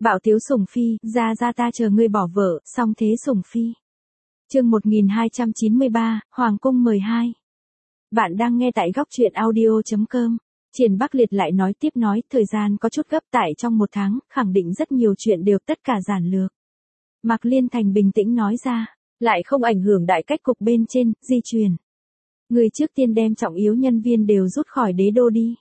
Bạo tiếu sủng phi, ra ta chờ ngươi bỏ vợ, xong thế sủng phi. Chương 1293, Hoàng cung mời 2. Bạn đang nghe tại góc truyện audio.com. Triển Bắc Liệt lại nói tiếp nói, thời gian có chút gấp tại trong 1 tháng, khẳng định rất nhiều chuyện đều tất cả giản lược. Mạc Liên Thành bình tĩnh nói ra, lại không ảnh hưởng đại cách cục bên trên, di truyền. Người trước tiên đem trọng yếu nhân viên đều rút khỏi đế đô đi.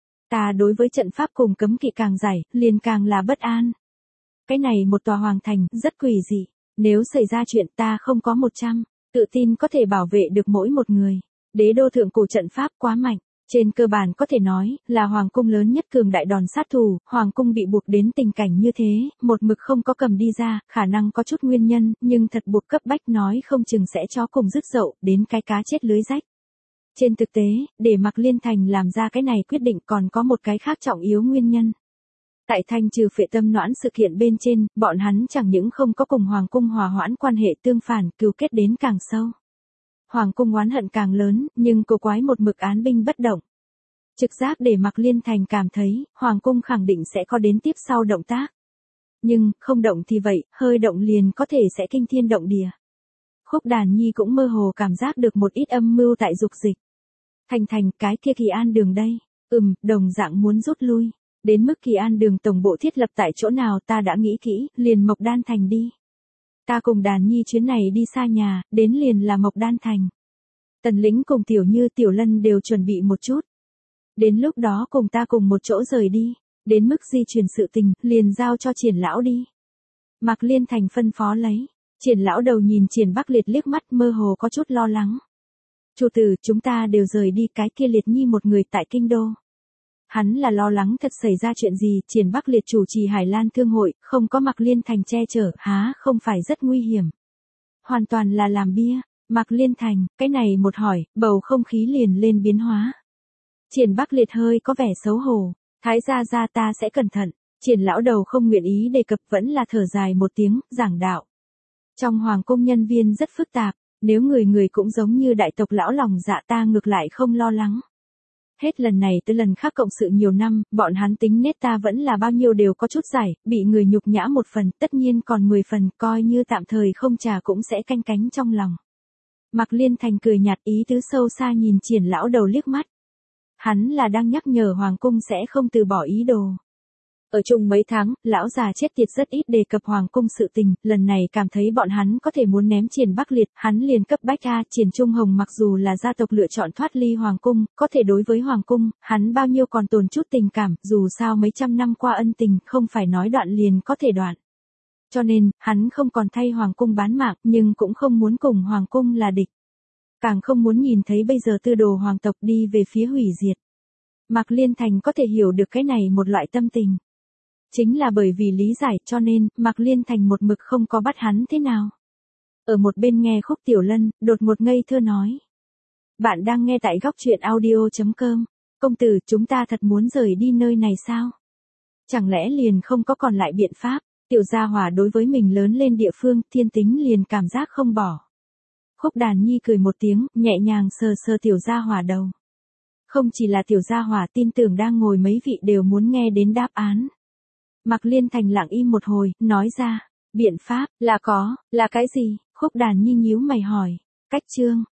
Ta đối với trận pháp cùng cấm kỵ càng giải, liền càng là bất an. Cái này một tòa hoàng thành, rất quỷ dị. Nếu xảy ra chuyện ta không có 100, tự tin có thể bảo vệ được mỗi một người. Đế đô thượng cổ trận pháp quá mạnh. Trên cơ bản có thể nói, là hoàng cung lớn nhất cường đại đòn sát thủ, hoàng cung bị buộc đến tình cảnh như thế, một mực không có cầm đi ra, khả năng có chút nguyên nhân, nhưng thật buộc cấp bách nói không chừng sẽ cho cùng dứt dậu, đến cái cá chết lưới rách. Trên thực tế, để Mạc Liên Thành làm ra cái này quyết định còn có một cái khác trọng yếu nguyên nhân. Tại thanh trừ phệ tâm noãn sự kiện bên trên, bọn hắn chẳng những không có cùng hoàng cung hòa hoãn quan hệ tương phản, cừu kết đến càng sâu. Hoàng cung oán hận càng lớn, nhưng cô quái một mực án binh bất động. Trực giác để Mạc Liên Thành cảm thấy, hoàng cung khẳng định sẽ có đến tiếp sau động tác. Nhưng, không động thì vậy, hơi động liền có thể sẽ kinh thiên động địa. Khúc Đàn Nhi cũng mơ hồ cảm giác được một ít âm mưu tại dục dịch. Thành cái kia Kỳ An Đường đây, đồng dạng muốn rút lui. Đến mức Kỳ An Đường tổng bộ thiết lập tại chỗ nào ta đã nghĩ kỹ, liền Mộc Đan Thành đi. Ta cùng Đàn Nhi chuyến này đi xa nhà, đến liền là Mộc Đan Thành. Tần Lĩnh cùng Tiểu Như Tiểu Lân đều chuẩn bị một chút. Đến lúc đó cùng ta cùng một chỗ rời đi, đến mức di chuyển sự tình, liền giao cho Triển lão đi. Mạc Liên Thành phân phó lấy, Triển lão đầu nhìn Triển Bắc Liệt liếc mắt mơ hồ có chút lo lắng. Chủ tử, chúng ta đều rời đi, cái kia Liệt Nhi một người tại kinh đô. Hắn là lo lắng thật xảy ra chuyện gì, Triển Bắc Liệt chủ trì Hải Lan Thương hội, không có Mạc Liên Thành che chở, há không phải rất nguy hiểm. Hoàn toàn là làm bia, Mạc Liên Thành, cái này một hỏi, bầu không khí liền lên biến hóa. Triển Bắc Liệt hơi có vẻ xấu hổ, Thái gia ta sẽ cẩn thận, Triển lão đầu không nguyện ý đề cập vẫn là thở dài một tiếng, giảng đạo. Trong hoàng cung nhân viên rất phức tạp, nếu người cũng giống như đại tộc lão lòng dạ ta ngược lại không lo lắng. Hết lần này tới lần khác cộng sự nhiều năm, bọn hắn tính nết ta vẫn là bao nhiêu đều có chút giải, bị người nhục nhã 1 phần, tất nhiên còn 10 phần, coi như tạm thời không trả cũng sẽ canh cánh trong lòng. Mạc Liên Thành cười nhạt, ý tứ sâu xa nhìn Triển lão đầu liếc mắt. Hắn là đang nhắc nhở hoàng cung sẽ không từ bỏ ý đồ. Ở chung mấy tháng, lão già chết tiệt rất ít đề cập hoàng cung sự tình, lần này cảm thấy bọn hắn có thể muốn ném Triển Bắc Liệt, hắn liền cấp bách ra. Triển Trung Hồng mặc dù là gia tộc lựa chọn thoát ly hoàng cung, có thể đối với hoàng cung, hắn bao nhiêu còn tồn chút tình cảm, dù sao mấy trăm năm qua ân tình, không phải nói đoạn liền có thể đoạn. Cho nên, hắn không còn thay hoàng cung bán mạng, nhưng cũng không muốn cùng hoàng cung là địch. Càng không muốn nhìn thấy bây giờ tư đồ hoàng tộc đi về phía hủy diệt. Mạc Liên Thành có thể hiểu được cái này một loại tâm tình. Chính là bởi vì lý giải cho nên, Mạc Liên Thành một mực không có bắt hắn thế nào. Ở một bên nghe Khúc Tiểu Lân, đột ngột ngây thơ nói. Bạn đang nghe tại góc truyện audio.com. Công tử, chúng ta thật muốn rời đi nơi này sao? Chẳng lẽ liền không có còn lại biện pháp? Tiểu gia hỏa đối với mình lớn lên địa phương, thiên tính liền cảm giác không bỏ. Khúc Đàn Nhi cười một tiếng, nhẹ nhàng sờ tiểu gia hỏa đầu. Không chỉ là tiểu gia hỏa, tin tưởng đang ngồi mấy vị đều muốn nghe đến đáp án. Mạc Liên Thành lặng im một hồi, nói ra, biện pháp, là có, là cái gì? Khúc Đàn Nhi nhíu mày hỏi, cách chương,